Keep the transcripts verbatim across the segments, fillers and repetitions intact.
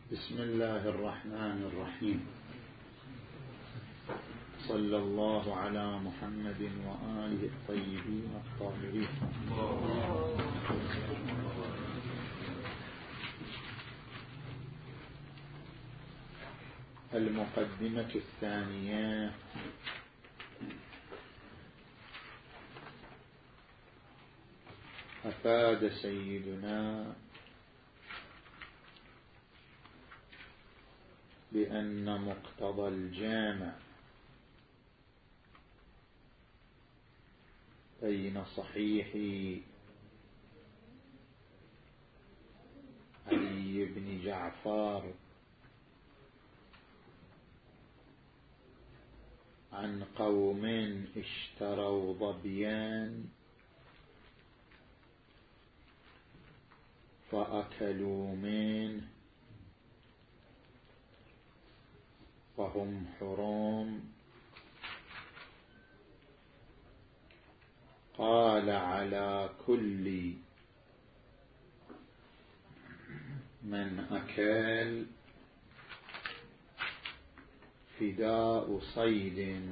بسم الله الرحمن الرحيم. صلى الله على محمد وآله الطيبين الطاهرين. المقدمة الثانية. أفاد سيدنا بأن مقتضى الجامع بين صحيح علي بن جعفر عن قوم اشتروا ظبيا فأكلوا منه وهم حرم، قال على كل من أكل فداء صيد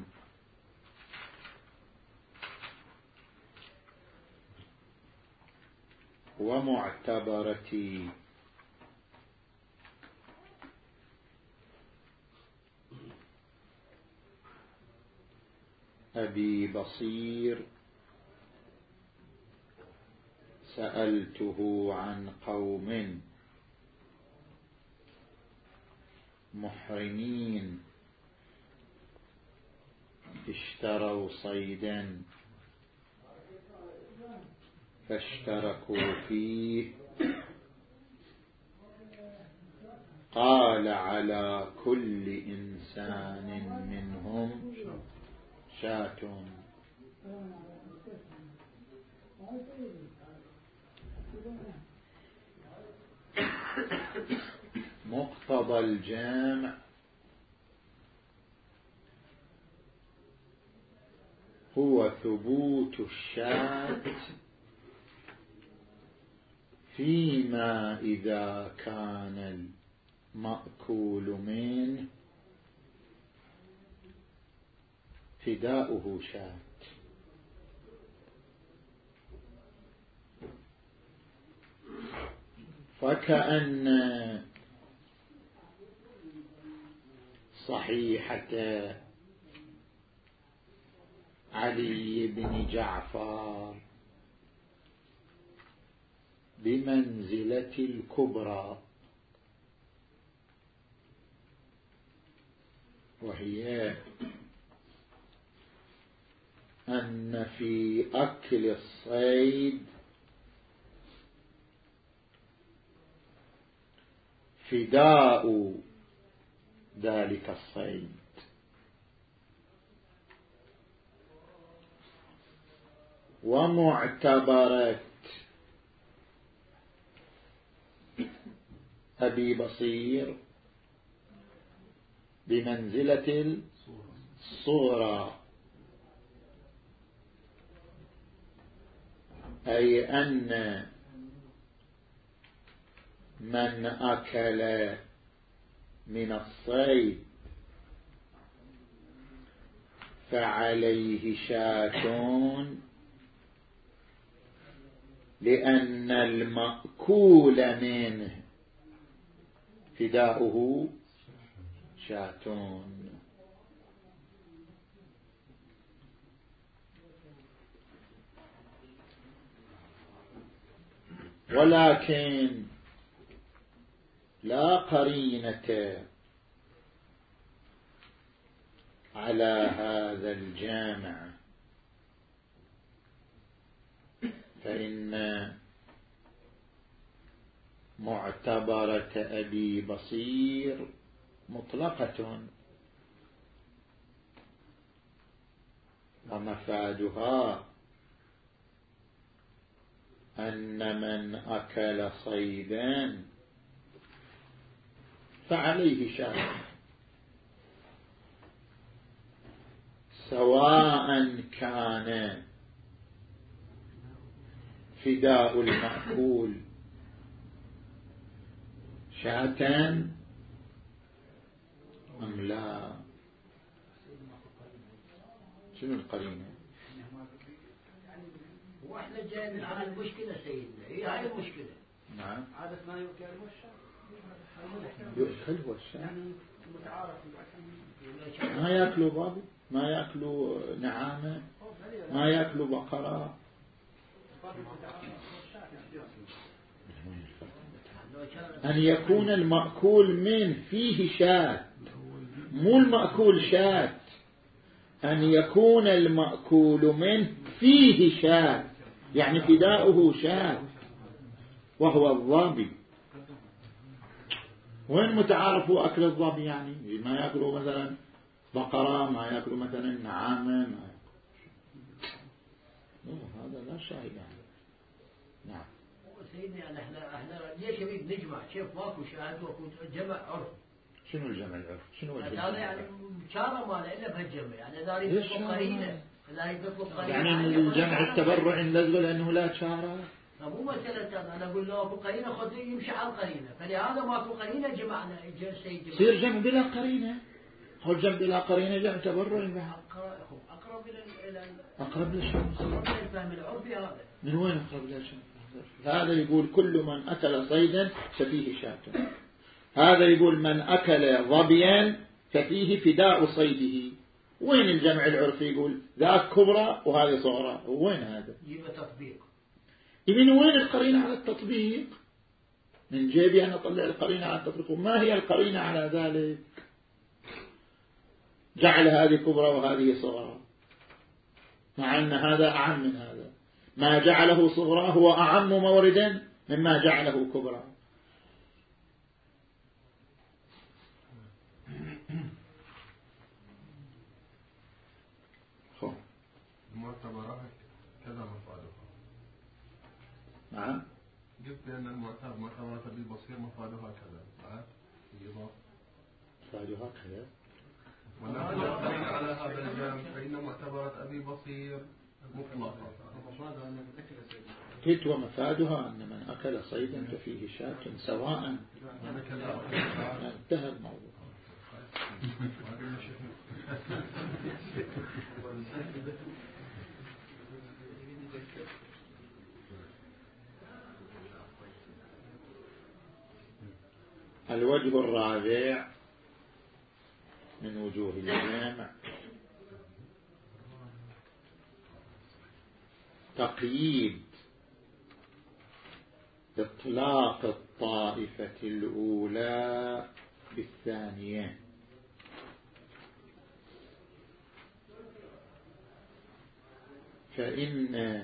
ومعتبرة أبي بصير سألته عن قوم محرمين اشتروا صيدا فاشتركوا فيه، قال على كل إنسان منهم شاة. مقتضى الجامع هو ثبوت الشاة فيما إذا كان المأكول منه فداؤه شاة. فكأن صحيحة علي بن جعفر بمنزلة الكبرى، وهي أن في أكل الصيد فداء ذلك الصيد، ومعتبرة أبي بصير بمنزلة الصورة، أي أن من أكل من الصيد فعليه شاة، لأن المأكول منه فداؤه شاة. ولكن لا قرينة على هذا الجامع، فإن معتبرة أبي بصير مطلقة، ومفادها أن من أكل صيدا فعليه شاة، سواء كان فداء المأكول شاة أم لا؟ شنو القرينة؟ هو احنا جايين على المشكلة سيدنا، هي هاي المشكلة. نعم. عادة ما يؤكل الشاة. يؤكل هو الشاة. يعني متعارف. ما يأكلوا ضبي، ما يأكلوا نعامة، ما يأكلوا بقرة. أن يكون المأكول من فيه شاة، مو المأكول شاة، أن يكون المأكول من فيه شاة، يعني فداؤه شاة وهو الظبي. وين متعارفوا أكل الظبي؟ يعني ما يأكلوا مثلا بقرة، ما يأكلوا مثلا نعامة، ما هذا لا شاهد يعني. نعم. سيدنا يعني احنا احنا ليش نريد نجمع؟ كيف ماكو شاهد واكو جمع عرف؟ شنو الجمع العرف؟ شنو الجمع؟ هذا يعني شارة ما له الا بهالجمع، يعني اذا يريد يطلب قرينه، اذا يريد يطلب قرينه يعني الجمع التبرع لازم لانه لا شارة. مو مسألة أنا أقول له أكو قرينة خذ يمشي على القرينة، فلهذا ماكو قرينة جمعنا السيد جمع. يصير جمع بلا قرينة. هو الجمع بلا قرينة جمع تبرع. أقرب إلى أقرب للشمس. أقرب إلى الفهم العرفي هذا. من وين أقرب للشمس؟ هذا يقول كل من أكل صيدا ففيه شاة. هذا يقول من أكل ظبيا ففيه فداء صيده. وين الجمع العرفي؟ يقول ذاك كبرى وهذه صغرى. وين هذا؟ يبقى تطبيق. من وين القرينة على التطبيق؟ من جيبي أن أطلع القرينة على التطبيق. وما هي القرينة على ذلك؟ جعل هذه كبرى وهذه صغرى، مع أن هذا أعم من هذا. ما جعله صغرى هو أعم موردا مما جعله كبرى. المعتبرات كذا مفادها. نعم. قلت بأن المعتبر معتبرات أبي بصير مفادها كذا. بعد يضاف. مفادها كذا. ولكن نقترن على هذا الجانب فإن معتبرات أبي بصير مطلقة. قلت ومفادها أن من أكل صيدا ففيه شاة سواء. انتهى الموضوع. الوجه الرابع من وجوه الجامع تقييد إطلاق الطائفة الأولى بالثانية. فإن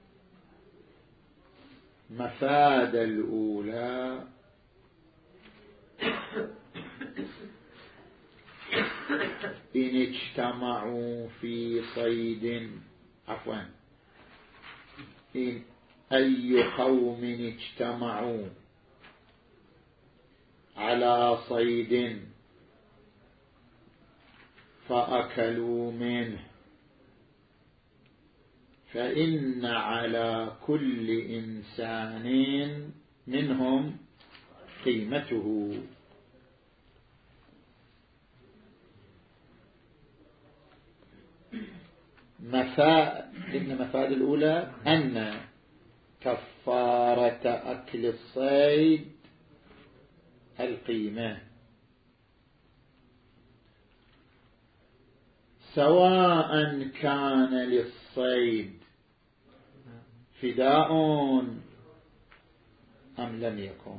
مفاد الأولى إن اجتمعوا في صيد عفوا إن أي قوم اجتمعوا على صيد فأكلوا منه فإن على كل إنسان منهم قيمته. مفاد إن مفاد الأولى أن كفارة أكل الصيد القيمة، سواء كان للصيد فداء أم لم يكن.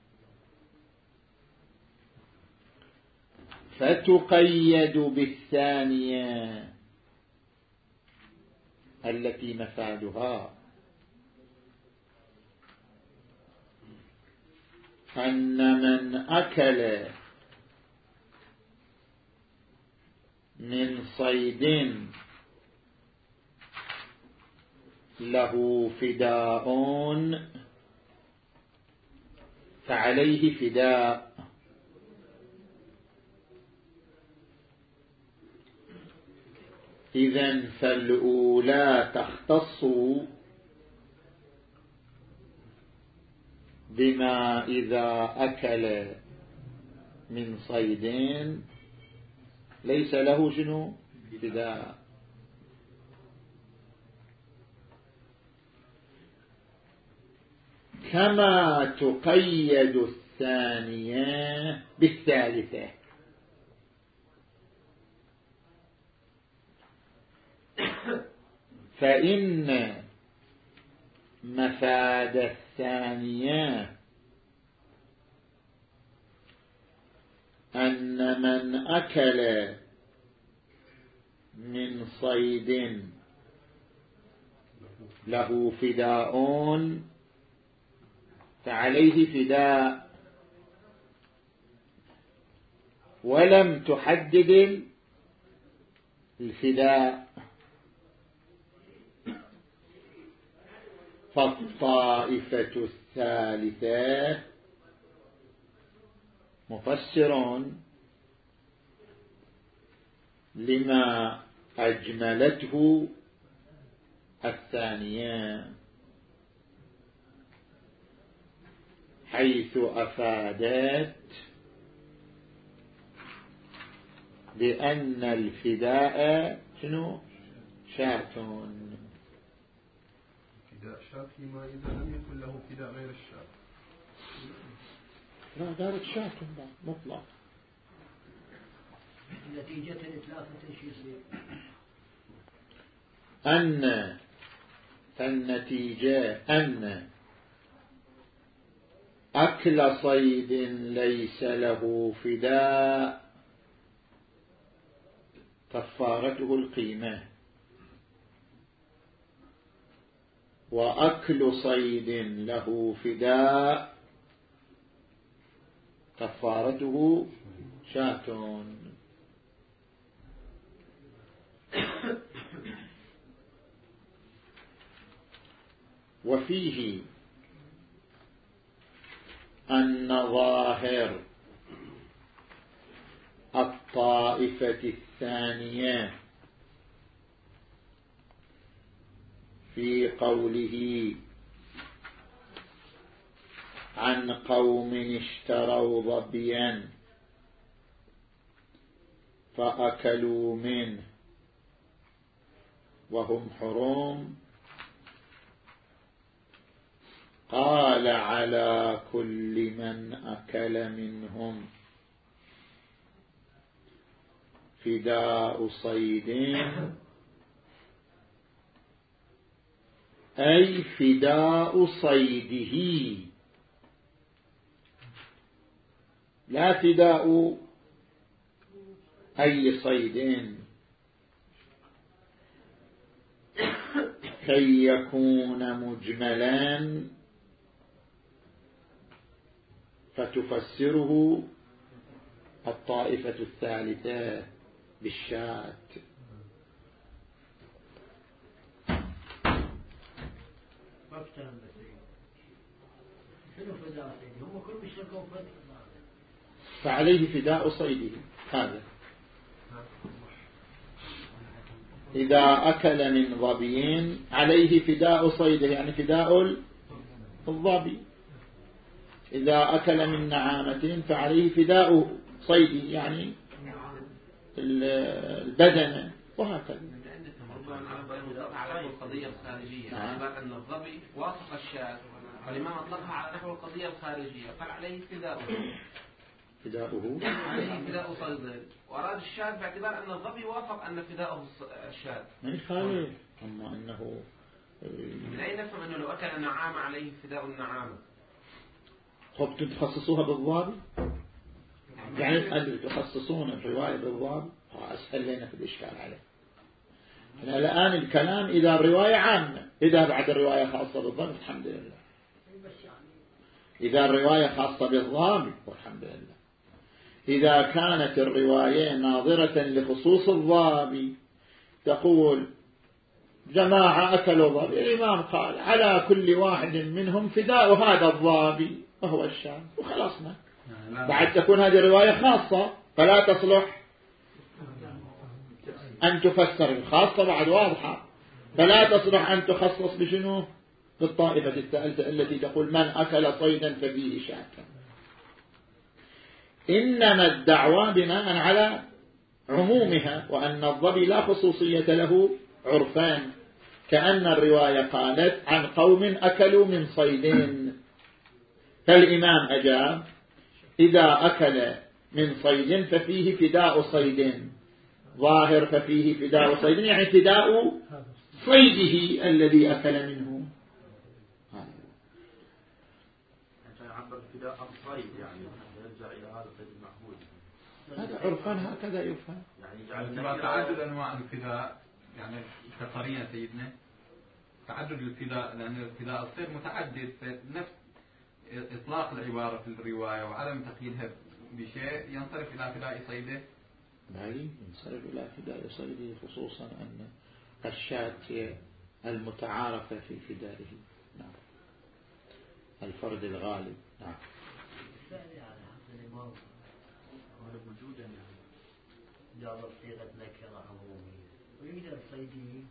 فتقيد بالثانية التي مفادها أن من أكل من صيد له فداء فعليه فداء، إذن فالأولى تختص بما إذا أكل من صيد ليس له شنو فداء. كما تقيد الثانية بالثالثة. فإن مفاد الثانية أن من أكل من صيد له فداء فعليه فداء، ولم تحدد الفداء. فالطائفة الثالثة مفسر لما أجملته الثانية، حيث أفادت بأن الفداء شنو شاة. فداء شاة فيما إذا لم يكن له فداء غير الشاة. لا دارت شاة مطلق. نتيجة إتلافة شيء يصير أن فالنتيجة أن أكل صيد ليس له فداء كفارته القيمة، وأكل صيد له فداء كفارته شاة. وفيه أن ظاهر الطائفة الثانية في قوله عن قوم اشتروا ظبيا فأكلوا منه وهم حرم، قال على كل من أكل منهم فداء صيد، أي فداء صيده، لا فداء أي صيد، كي يكون مجملا فتفسره الطائفة الثالثة بالشاة. ما افتهم شنو فداء صيده؟ هم كلهم يشتركوا فداء، فعليه فداء صيده. هذا إذا أكل من ظبي عليه فداء صيده، يعني فداء الظبي. إذا أكل من نعامة فعليه فداء صيده، يعني البدن، وهكذا. على القضية الخارجية، باعتبار أن الظبي وافق الشاة، والإمام أطلقها على نحو القضية الخارجية، قال عليه فداؤه فداؤه عليه فداء صيد، وأراد الشاة باعتبار أن الظبي وافق أن فداؤه الشاة. من خالف، أما أنه من أين نفهم أنه لو أكل نعامة عليه فداء النعامة؟ خب تتخصصوها بالضابط، يعني تخصصون الرواية بالضابط، أسهل لنا في الإشكال عليه. الآن الكلام إذا الرواية عامة، إذا بعد الرواية خاصة بالضابط الحمد لله، إذا الرواية خاصة بالضابط والحمد لله. إذا كانت الرواية ناظرة لخصوص الضابط تقول جماعة أكلوا ضابي، الإمام قال على كل واحد منهم فداء هذا الضابي وهو الشام، وخلصنا. بعد تكون هذه الرواية خاصة فلا تصلح أن تفسر، الخاصة بعد واضحة، فلا تصلح أن تخصص بشنو؟ بالطائفة الثالثة التي تقول من أكل صيدا ففيه شاة. إنما الدعوة بناء على عمومها، وأن الظبي لا خصوصية له عرفان، كأن الرواية قالت عن قوم أكلوا من صيدين، فالإمام أجاب إذا أكل من صيد ففيه فداء صيد، ظاهر ففيه فداء صيد يعني فداء صيده الذي أكل منه. يعبر فداء الصيد يعني يرجع إلى هذا الصيد المعبود، هذا عرفان هكذا يفهم. يعني تعدد أنواع الفداء يعني كقرينة سيدنا تعدد الفداء، لأن الفداء الصيد متعدد، نفس إطلاق العبارة في الرواية وعدم تقييدها بشيء ينصرف إلى فداء صيده. بلى ينصرف إلى فداء صيده، خصوصا أن الشاة هي المتعارفة في فدائه. نعم. الفرد الغالب. نعم. وجودا يعني جابت صيغة نكرة عمومية ويقدر صيده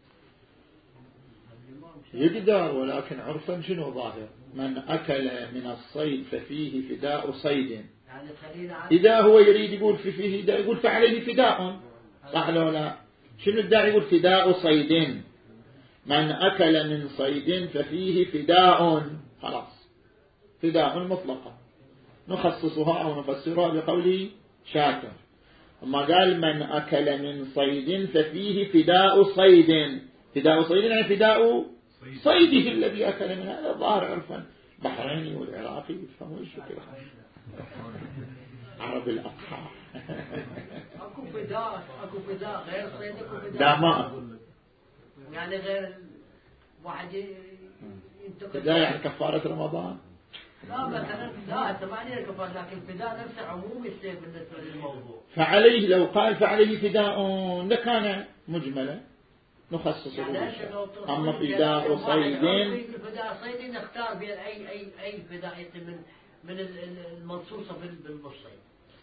يقدر، ولكن عرفا شنو ظاهر؟ من أكل من الصيد ففيه فداء صيد، يعني إذا هو يريد يقول في فيه فداء يقول فعليه فداء، صح لو لا؟ شنو الداعي يقول فداء صيد؟ من أكل من صيد ففيه فداء، خلاص فداء مطلقة نخصصها أو نفسرها بقوله شاكر. أما قال من أكل من صيد ففيه فداء صيد، فداء صيد يعني فداء صيده الذي أكل من هذا ظاهر عرفا. بحريني والعراقي يفهمون الشكل عرب الأصحاب. أكو فداء أكو فداء غير صيد، أكو فداء لا ما أقول يعني غير واحد ينتقد فداء يعني كفارة رمضان. لا مثلا لا ثمانية كفار، لكن فداء نفسه عموم الشيء بالنسبة للموضوع. فعليه لو قال فعليه فداء لكان مجملا نخصصه. يعني أما فداء صيد فداء صيد نختار بين أي أي أي فداء من من المنصوصة بالصيد.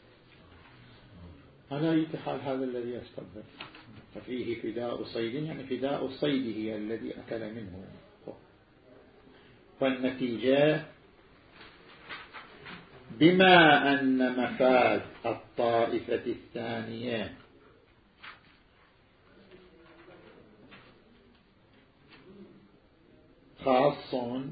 على أي حال هذا الذي يستقبل ففيه فداء صيد يعني فداء صيده الذي أكل منه. فالنتيجة بما أن مفاد الطائفة الثانية خاص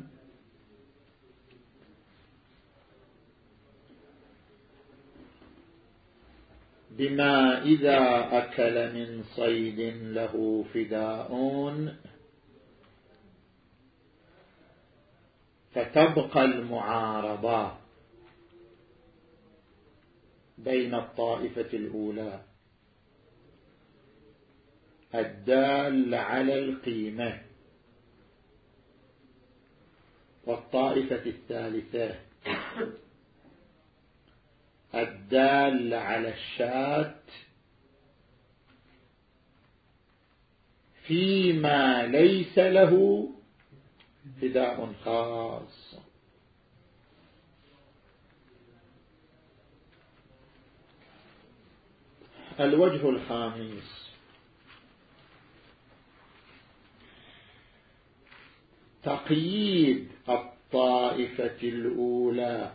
بما إذا أكل من صيد له فداء، فتبقى المعارضة بين الطائفة الأولى الدال على القيمة والطائفة الثالثة الدال على الشاة فيما ليس له فداء خاص. الوجه الخامس تقييد الطائفة الأولى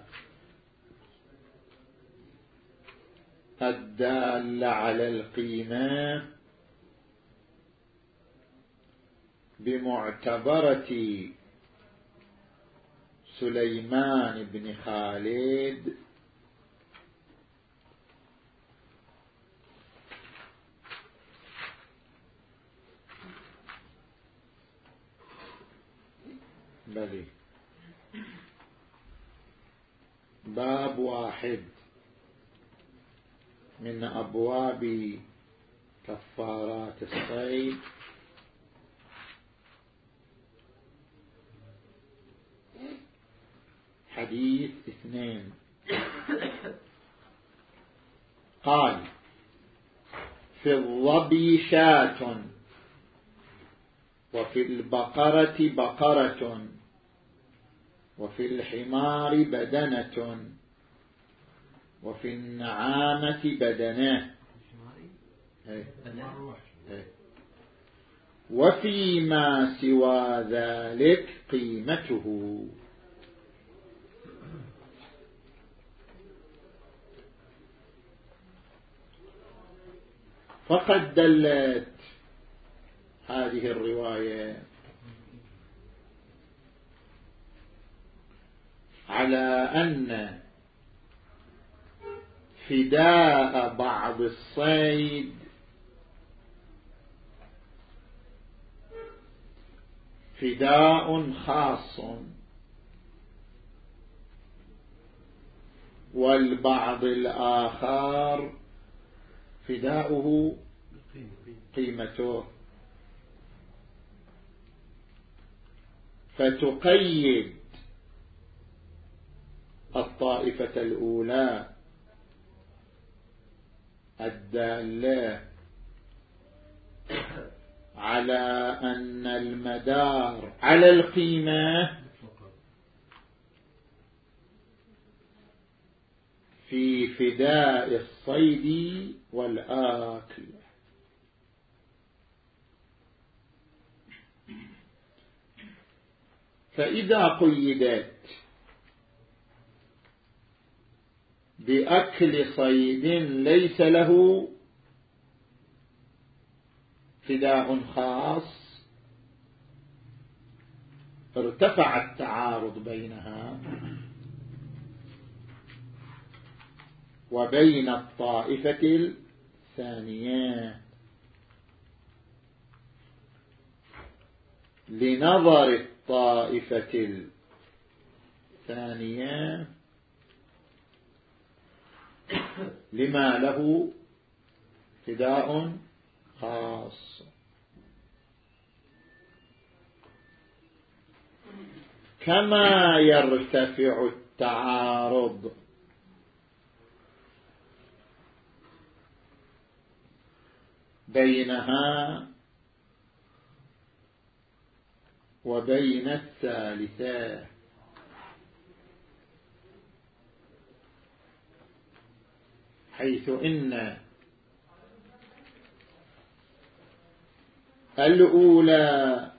الدال على القيمة بمعتبرة سليمان بن خالد بلي باب واحد من أبواب كفارات الصيد حديث اثنين. قال في الظبي شاة وفي البقرة بقرة وفي الحمار بدنة وفي النعامة بدنة وفيما سوى ذلك قيمته. فقد دلت هذه الرواية على أن فداء بعض الصيد فداء خاص، والبعض الآخر فداؤه قيمته، فتقيد الطائفة الأولى الدالة على أن المدار على القيمة في فداء الصيد والآكل. فإذا قيدت بأكل صيد ليس له فداء خاص، ارتفع التعارض بينها وبين الطائفة الثانية، لنظر الطائفة الثانية لما له فداء خاص. كما يرتفع التعارض بينها وبين الثالثة، حيث إن الأولى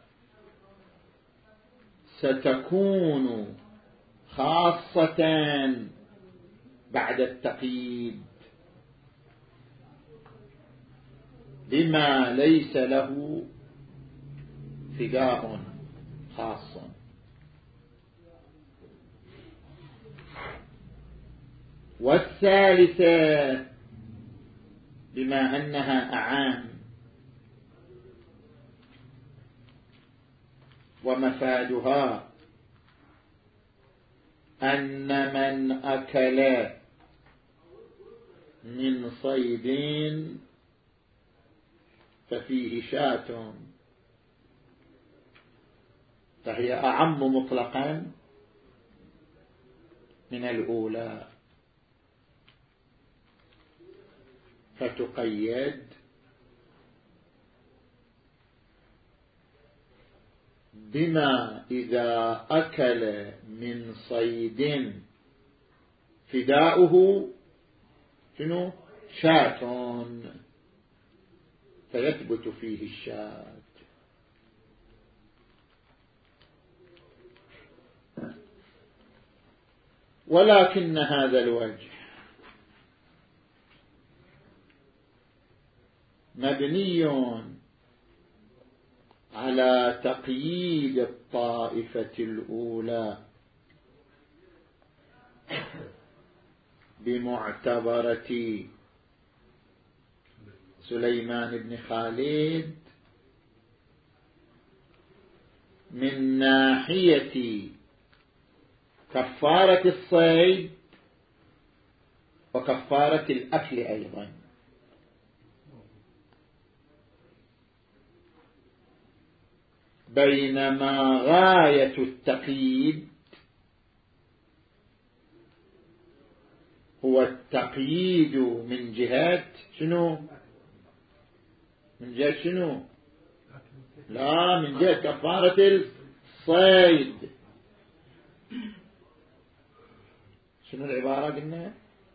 ستكون خاصة بعد التقييد بما ليس له فداء خاص، والثالثة بما أنها أعام ومفادها أن من أكل من صيد ففيه شاة، فهي أعم مطلقا من الأولى، فتقيد بما إذا أكل من صيد فداؤه شنو؟ شاة، فيثبت فيه الشاة. ولكن هذا الوجه مبني على تقييد الطائفة الأولى بمعتبرة سليمان بن خالد من ناحية كفارة الصيد وكفارة الأكل أيضا، بينما غاية التقييد هو التقييد من جهة شنو؟ من جهة شنو؟ لا، من جهة كفارة الصيد. شنو العبارة قلنا؟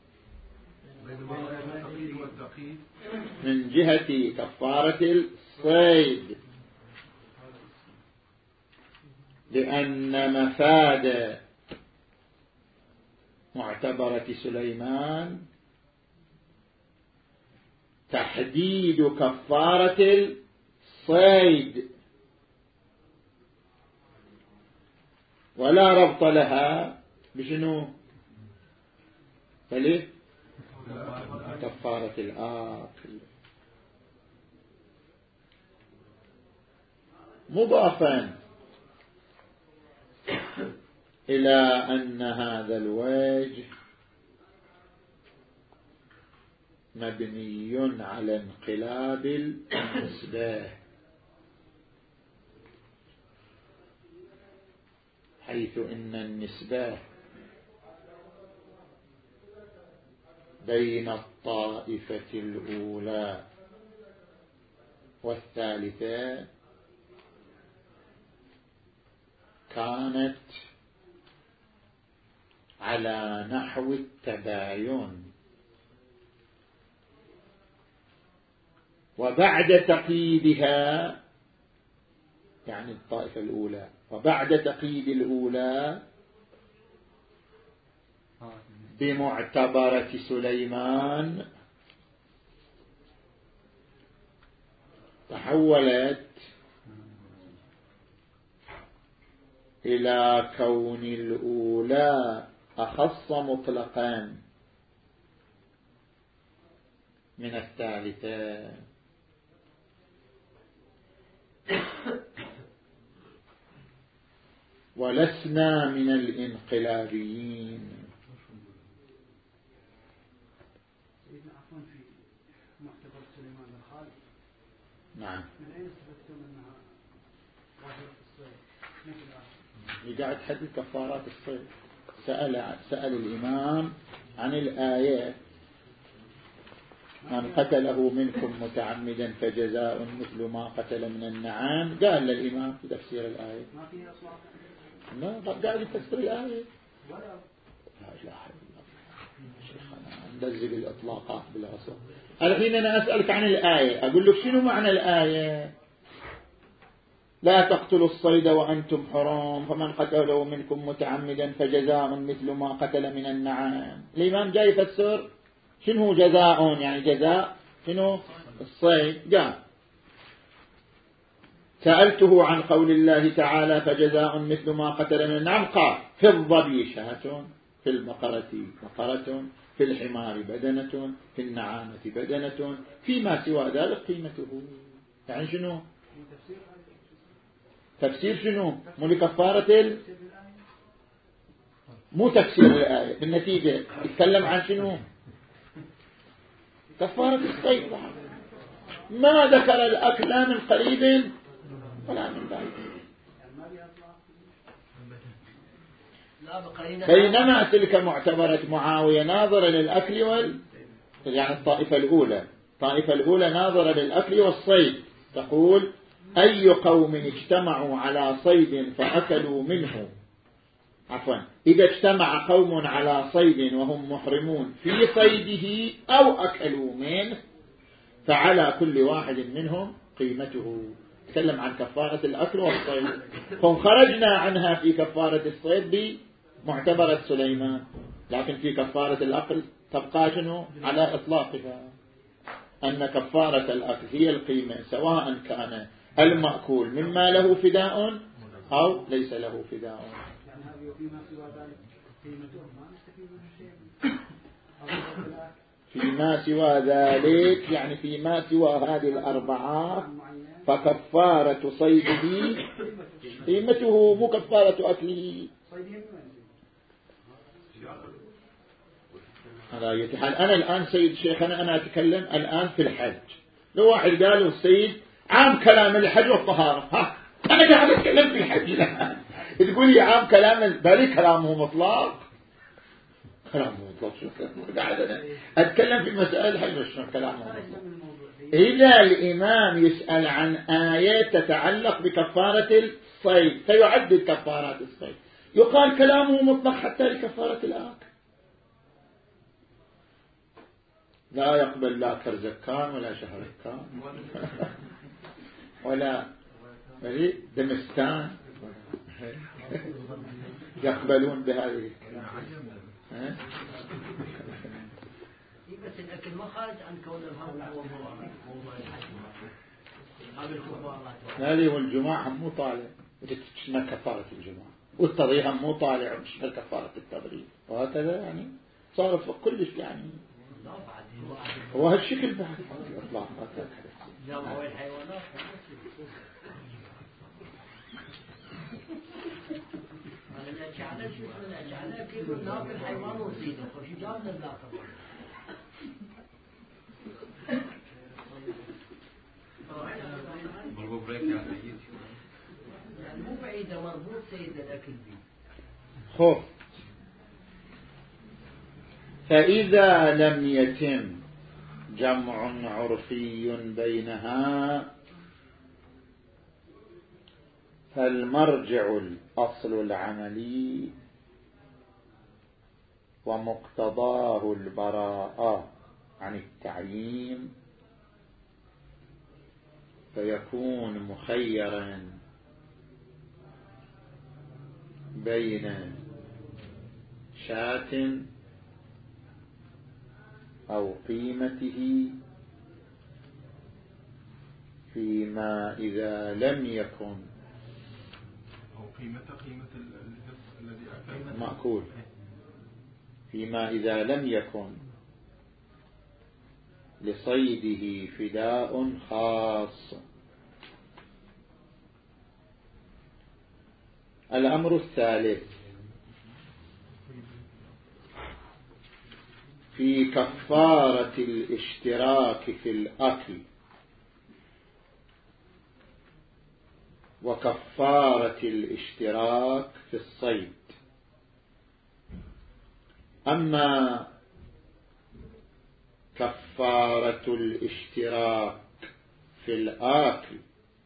من جهة كفارة الصيد، لأن مفاد معتبرة سليمان تحديد كفارة الصيد ولا ربط لها بشنو؟ فليه؟ كفارة الآكل. مضافا إلى أن هذا الوجه مبني على انقلاب النسبة، حيث إن النسبة بين الطائفة الأولى والثالثة كانت على نحو التباين، وبعد تقييدها يعني الطائفة الأولى وبعد تقييد الأولى بمعتبرة سليمان تحولت إلى كون الأولى أخص مطلقا من الثالثة، ولسنا من الانقلابيين. نعم. من أين استفدتم أنها واجب الصيد؟ قاعد تحدد كفارات الصيد. سأل سأل الإمام عن الآية: من قتله منكم متعمدا فجزاء مثل ما قتل من النعام. قال للإمام في تفسير الآية ما فيها أصلاح، ما قاعد يفسر الآية. لا إله إلا الله شيخنا، نلزق الإطلاقات بالغصب. الحين أنا أسألك عن الآية، أقول لك شنو معنى الآية؟ لا تقتلوا الصيد وأنتم حرام، فمن قتله منكم متعمدا فجزاء مثل ما قتل من النعام. الإمام جاي يفسر شنو جزاء، يعني جزاء شنو الصيد. قال: سألته عن قول الله تعالى فجزاء مثل ما قتل من النعام، قال: في الظبي شاة، في البقرة بقرة، في الحمار بدنة، في النعامة بدنة، فيما سوى ذلك قيمته. يعني شنو تفسير؟ شنو مو لكفارة ال... مو تفسير الآية، بالنتيجة يتكلم عن شنو؟ كفارة الصيد. ما ذكر الأكل لا من قريب ولا من بعيد. بينما تلك معتبرة معاوية ناظرة للأكل وال يعني الطائفة الأولى الطائفة الأولى ناظرة للأكل والصيد، تقول: أي قوم اجتمعوا على صيد فأكلوا منه، عفوا إذا اجتمع قوم على صيد وهم محرمون في صيده أو أكلوا منه فعلى كل واحد منهم قيمته. تكلم عن كفارة الأكل والصيد، فخرجنا عنها في كفارة الصيد بمعتبرة سليمان، لكن في كفارة الأكل تبقى شنو على إطلاقها، أن كفارة الأكل هي القيمة، سواء كان المأكول مما له فداء أو ليس له فداء. يعني هذه فيما سوى ذلك قيمته ما نستفيد من شيء. فيما سوى ذلك يعني فيما سوى هذه الأربعة فكفارة صيده قيمته، مو كفارة أكله. على أي حال أنا الآن سيد شيخنا أنا أتكلم الآن في الحج. لو واحد قالوا السيد عام كلام الحج والطهارة، ها أنا قاعد أتكلم في الحج الآن، تقول لي عام كلام بالي كلامه مطلق، كلامه مطلق شو قاعد أنا أتكلم في مسائل الحج وشو كلامه مطلق. إذا الإمام يسأل عن آيات تتعلق بكفارة الصيد فيعدد كفارات الصيد، يقال كلامه مطلق حتى لكفارة الآكل، لا يقبل لا كرزكان ولا شهركان ولا دمستان يقبلون بهذه. بس بس الأكل ما خارج عن كون هذا موضوع موضوع الحج هذا الكفارات. هذه والجماعة مو طالع وتشمل كفارة الجماعة والتضييع مو طالع وتشمل كفارة التضييع وهكذا يعني صارت كلش يعني هو هالشكل بعد الإطلاق هكذا. جمعوا الحيوانات أنا الأجعلة شو الأجعلة كيف ناكل حيوان وزينه وش جابنا ناكل مربوط بريك يعني يعني مو بعيدة مربوط سيد الأكل بيه. خب فإذا لم يتم جمع عرفي بينها فالمرجع الأصل العملي ومقتضاه البراءة عن التعيين فيكون مخيرا بين شاة أو قيمته فيما إذا لم يكن أو قيمة قيمة الذي أكل مأكول فيما إذا لم يكن لصيده فداء خاص. الأمر الثالث في كفارة الاشتراك في الأكل وكفارة الاشتراك في الصيد. أما كفارة الاشتراك في الآكل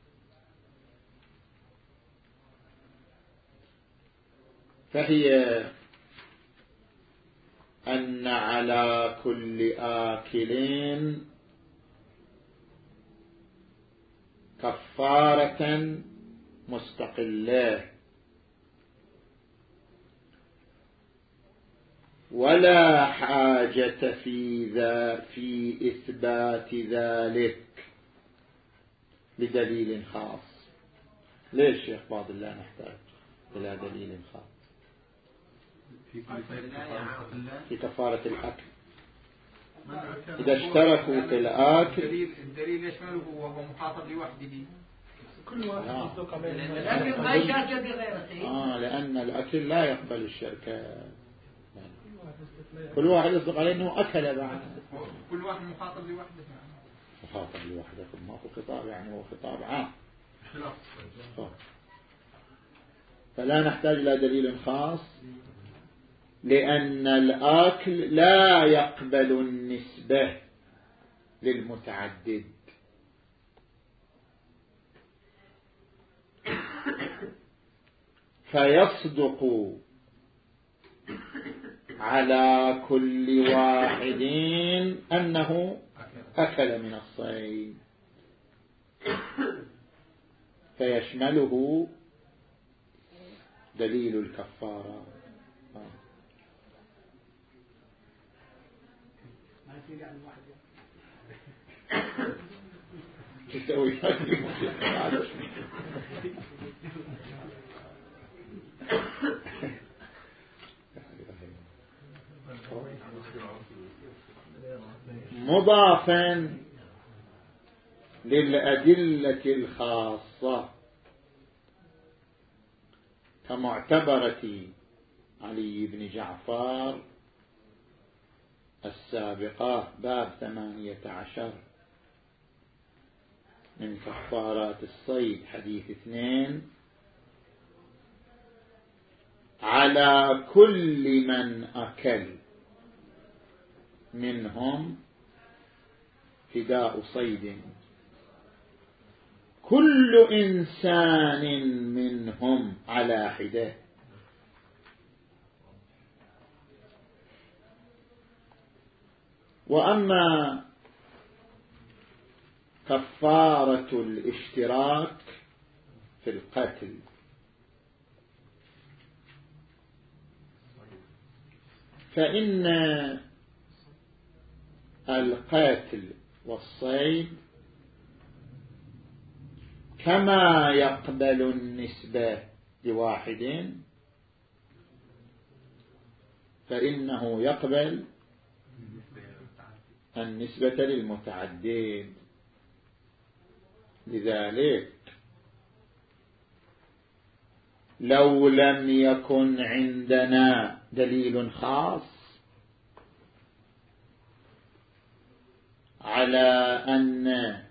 فهي أن على كل آكل كفارة مستقلة ولا حاجة في ذا في إثبات ذلك بدليل خاص. ليش يا أخبار الله نحتاج إلى دليل خاص في كفارة الأكل؟ إذا اشتركوا في الأكل الدليل يشمله وهو مخاطب لوحده كل واحد يصدق عليه. الأكل ما يشارك بغيره. آه لأن الأكل لا يقبل الشركة. كل واحد يصدق عليه أنه أكل بعد. كل واحد مخاطب لوحده. مخاطب لوحده ما هو خطاب يعني هو خطاب عام. فلا نحتاج إلى دليل خاص لأن الآكل لا يقبل النسبة للمتعدد. فيصدق على كل واحد أنه أكل من الصيد فيشمله دليل الكفارة. تسوي هذه مضافا للأدلة الخاصة كمعتبرة علي بن جعفر السابقة باب ثمانية عشر من كفارات الصيد حديث اثنين على كل من أكل منهم فداء صيد كل إنسان منهم على حده. وأما كفارة الاشتراك في القتل فإن القتل والصيد كما يقبل النسبة لواحد فإنه يقبل النسبة للمتعدد. لذلك لو لم يكن عندنا دليل خاص على أن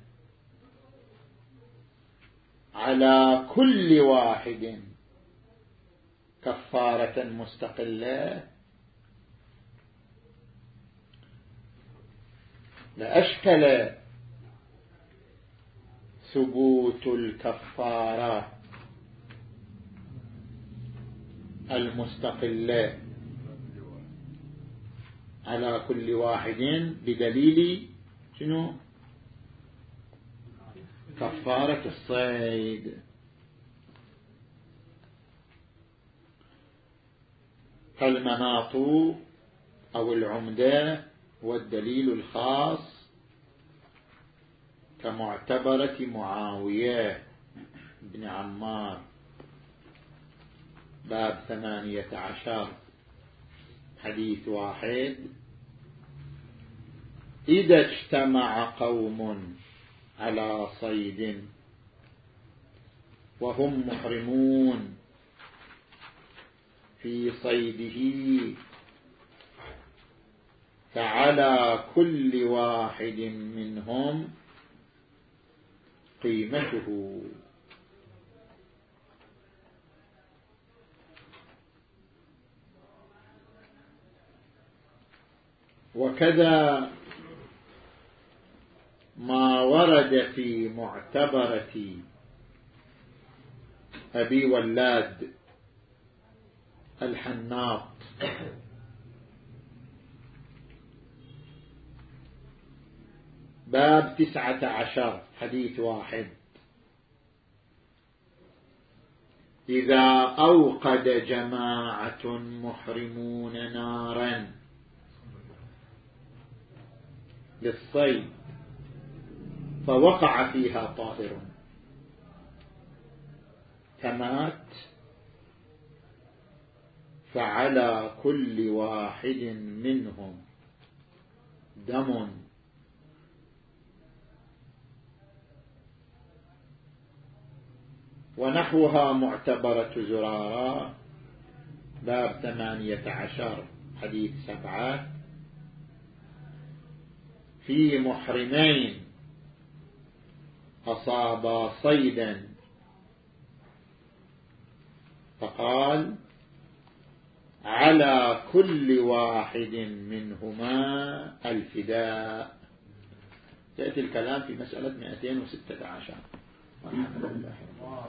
على كل واحد كفارة مستقلة لأشكل ثبوت الكفارة المستقلة على كل واحد بدليل شنو؟ كفارة الصيد. فالمناط أو العمدة والدليل الخاص كمعتبرة معاوية بن عمار باب ثمانية عشر حديث واحد: إذا اجتمع قوم على صيد وهم محرمون في صيده فعلى كل واحد منهم قيمته. وكذا ما ورد في معتبرة أبي ولاد الحناط باب تسعة عشر حديث واحد: إذا أوقد جماعة محرمون نارا للصيد فوقع فيها طائر فمات فعلى كل واحد منهم دم ونحوها معتبرة زرارة باب ثمانية عشر حديث سبعة: في محرمين أصابا صيدا فقال على كل واحد منهما الفداء. يأتي الكلام في مسألة مئتين وستة عشر.